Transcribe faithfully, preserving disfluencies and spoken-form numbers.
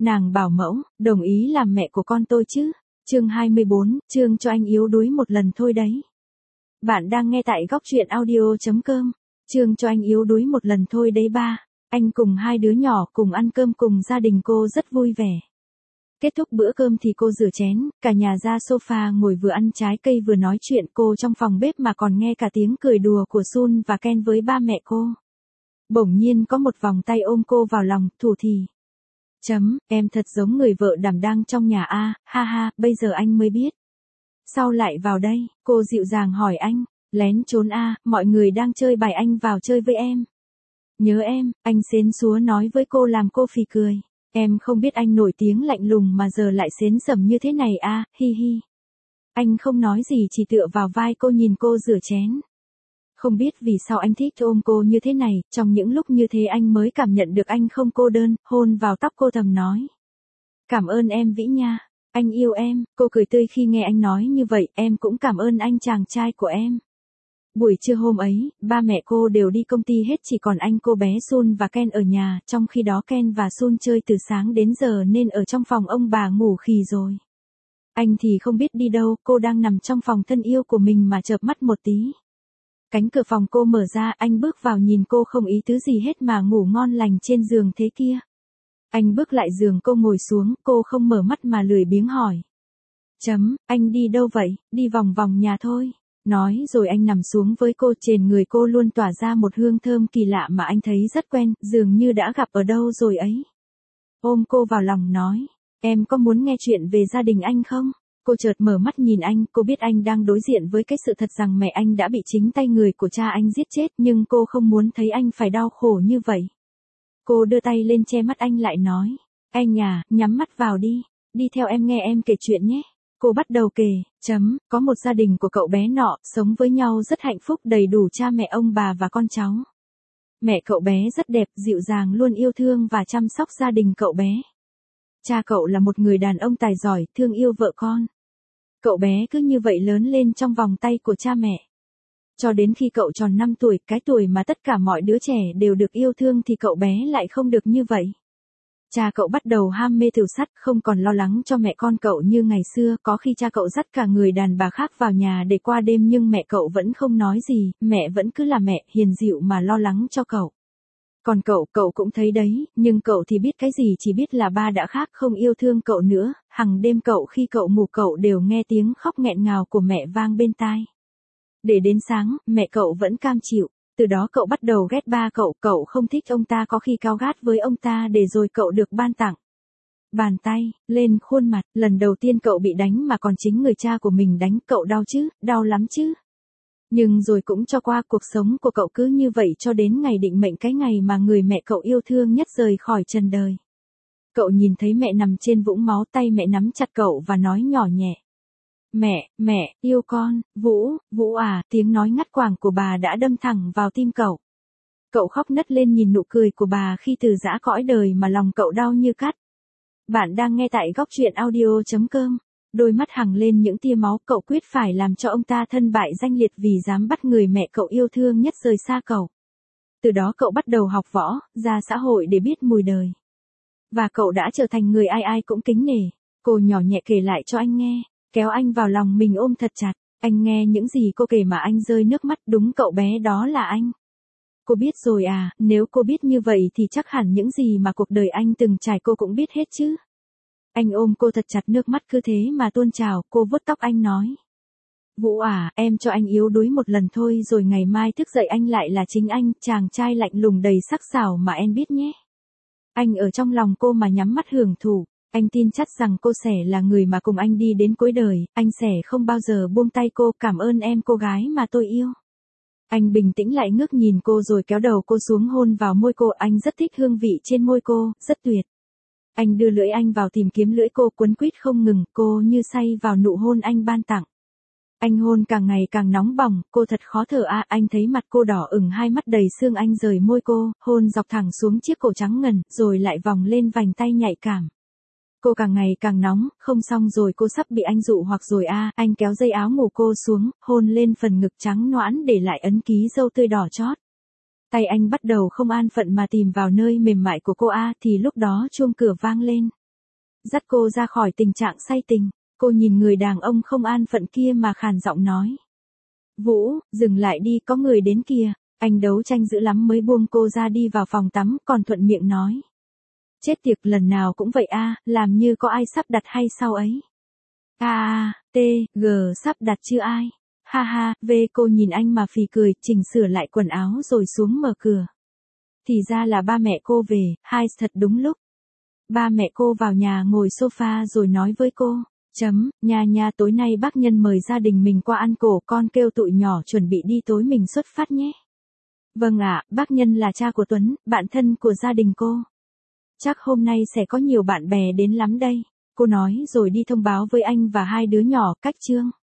nàng bảo mẫu, đồng ý làm mẹ của con tôi chứ. Chương hai mươi bốn, chương cho anh yếu đuối một lần thôi đấy. Bạn đang nghe tại góc truyện audio chấm com. Chương cho anh yếu đuối một lần thôi đấy ba. Anh cùng hai đứa nhỏ cùng ăn cơm cùng gia đình cô rất vui vẻ. Kết thúc bữa cơm thì cô rửa chén, cả nhà ra sofa ngồi vừa ăn trái cây vừa nói chuyện, cô trong phòng bếp mà còn nghe cả tiếng cười đùa của Sun và Ken với ba mẹ cô. Bỗng nhiên có một vòng tay ôm cô vào lòng, thủ thỉ. Chấm, em thật giống người vợ đảm đang trong nhà a, ha ha, bây giờ anh mới biết. Sao lại vào đây, cô dịu dàng hỏi anh, lén trốn a, mọi người đang chơi bài anh vào chơi với em. Nhớ em, anh xến xúa nói với cô làm cô phì cười. Em không biết anh nổi tiếng lạnh lùng mà giờ lại xến sẩm như thế này a, hi hi. Anh không nói gì chỉ tựa vào vai cô nhìn cô rửa chén. Không biết vì sao anh thích ôm cô như thế này, trong những lúc như thế anh mới cảm nhận được anh không cô đơn, hôn vào tóc cô thầm nói. Cảm ơn em Vĩ nha, anh yêu em, cô cười tươi khi nghe anh nói như vậy, em cũng cảm ơn anh chàng trai của em. Buổi trưa hôm ấy, ba mẹ cô đều đi công ty hết chỉ còn anh cô bé Sun và Ken ở nhà, trong khi đó Ken và Sun chơi từ sáng đến giờ nên ở trong phòng ông bà ngủ khì rồi. Anh thì không biết đi đâu, cô đang nằm trong phòng thân yêu của mình mà chợp mắt một tí. Cánh cửa phòng cô mở ra, anh bước vào nhìn cô không ý tứ gì hết mà ngủ ngon lành trên giường thế kia. Anh bước lại giường cô ngồi xuống, cô không mở mắt mà lười biếng hỏi. Chấm, anh đi đâu vậy, đi vòng vòng nhà thôi. Nói rồi anh nằm xuống với cô, trên người cô luôn tỏa ra một hương thơm kỳ lạ mà anh thấy rất quen, dường như đã gặp ở đâu rồi ấy. Ôm cô vào lòng nói, em có muốn nghe chuyện về gia đình anh không? Cô chợt mở mắt nhìn anh, cô biết anh đang đối diện với cái sự thật rằng mẹ anh đã bị chính tay người của cha anh giết chết, nhưng cô không muốn thấy anh phải đau khổ như vậy. Cô đưa tay lên che mắt anh lại nói, anh à, nhắm mắt vào đi, đi theo em nghe em kể chuyện nhé. Cô bắt đầu kể, chấm, có một gia đình của cậu bé nọ, sống với nhau rất hạnh phúc đầy đủ cha mẹ ông bà và con cháu. Mẹ cậu bé rất đẹp, dịu dàng luôn yêu thương và chăm sóc gia đình cậu bé. Cha cậu là một người đàn ông tài giỏi, thương yêu vợ con. Cậu bé cứ như vậy lớn lên trong vòng tay của cha mẹ. Cho đến khi cậu tròn năm tuổi, cái tuổi mà tất cả mọi đứa trẻ đều được yêu thương thì cậu bé lại không được như vậy. Cha cậu bắt đầu ham mê thử sắt, không còn lo lắng cho mẹ con cậu như ngày xưa, có khi cha cậu dắt cả người đàn bà khác vào nhà để qua đêm nhưng mẹ cậu vẫn không nói gì, mẹ vẫn cứ là mẹ, hiền dịu mà lo lắng cho cậu. Còn cậu, cậu cũng thấy đấy, nhưng cậu thì biết cái gì, chỉ biết là ba đã khác, không yêu thương cậu nữa, hằng đêm cậu khi cậu ngủ cậu đều nghe tiếng khóc nghẹn ngào của mẹ vang bên tai. Để đến sáng, mẹ cậu vẫn cam chịu. Từ đó cậu bắt đầu ghét ba cậu, cậu không thích ông ta, có khi cáu gắt với ông ta để rồi cậu được ban tặng bàn tay, lên khuôn mặt, lần đầu tiên cậu bị đánh mà còn chính người cha của mình đánh, cậu đau chứ, đau lắm chứ. Nhưng rồi cũng cho qua, cuộc sống của cậu cứ như vậy cho đến ngày định mệnh, cái ngày mà người mẹ cậu yêu thương nhất rời khỏi trần đời. Cậu nhìn thấy mẹ nằm trên vũng máu, tay mẹ nắm chặt cậu và nói nhỏ nhẹ. Mẹ, mẹ, yêu con, Vũ, Vũ à, tiếng nói ngắt quãng của bà đã đâm thẳng vào tim cậu. Cậu khóc nấc lên nhìn nụ cười của bà khi từ giã cõi đời mà lòng cậu đau như cắt. Bạn đang nghe tại góc truyện audio chấm com. Đôi mắt hằng lên những tia máu, cậu quyết phải làm cho ông ta thân bại danh liệt vì dám bắt người mẹ cậu yêu thương nhất rời xa cậu. Từ đó cậu bắt đầu học võ, ra xã hội để biết mùi đời. Và cậu đã trở thành người ai ai cũng kính nể. Cô nhỏ nhẹ kể lại cho anh nghe, kéo anh vào lòng mình ôm thật chặt. Anh nghe những gì cô kể mà anh rơi nước mắt, đúng cậu bé đó là anh. Cô biết rồi à, nếu cô biết như vậy thì chắc hẳn những gì mà cuộc đời anh từng trải cô cũng biết hết chứ. Anh ôm cô thật chặt, nước mắt cứ thế mà tuôn trào, cô vuốt tóc anh nói. Vũ à, em cho anh yếu đuối một lần thôi rồi ngày mai thức dậy anh lại là chính anh, chàng trai lạnh lùng đầy sắc sảo mà em biết nhé. Anh ở trong lòng cô mà nhắm mắt hưởng thụ. Anh tin chắc rằng cô sẽ là người mà cùng anh đi đến cuối đời, anh sẽ không bao giờ buông tay cô, cảm ơn em cô gái mà tôi yêu. Anh bình tĩnh lại ngước nhìn cô rồi kéo đầu cô xuống hôn vào môi cô, anh rất thích hương vị trên môi cô, rất tuyệt. Anh đưa lưỡi anh vào tìm kiếm lưỡi cô, quấn quýt không ngừng, cô như say vào nụ hôn anh ban tặng. Anh hôn càng ngày càng nóng bỏng, cô thật khó thở à, anh thấy mặt cô đỏ ửng, hai mắt đầy sương, anh rời môi cô, hôn dọc thẳng xuống chiếc cổ trắng ngần, rồi lại vòng lên vành tay nhạy cảm. Cô càng ngày càng nóng, không xong rồi, cô sắp bị anh dụ hoặc rồi a, à, anh kéo dây áo ngủ cô xuống, hôn lên phần ngực trắng nõn để lại ấn ký râu tươi đỏ chót. Tay anh bắt đầu không an phận mà tìm vào nơi mềm mại của cô a, à, thì lúc đó chuông cửa vang lên. dắt cô ra khỏi tình trạng say tình. Cô nhìn người đàn ông không an phận kia mà khàn giọng nói. Vũ, dừng lại đi, có người đến kìa. Anh đấu tranh dữ lắm mới buông cô ra đi vào phòng tắm, còn thuận miệng nói. Chết tiệt, lần nào cũng vậy a, làm như có ai sắp đặt hay sao ấy. A a, T, G, sắp đặt chưa ai. Ha ha, V, cô nhìn anh mà phì cười, chỉnh sửa lại quần áo rồi xuống mở cửa. Thì ra là ba mẹ cô về, hai thật đúng lúc. Ba mẹ cô vào nhà ngồi sofa rồi nói với cô. Chấm, nhà nhà tối nay bác Nhân mời gia đình mình qua ăn cổ, con kêu tụi nhỏ chuẩn bị đi tối mình xuất phát nhé. Vâng ạ, bác Nhân là cha của Tuấn, bạn thân của gia đình cô. Chắc hôm nay sẽ có nhiều bạn bè đến lắm đây. Cô nói rồi đi thông báo với anh và hai đứa nhỏ cách chương.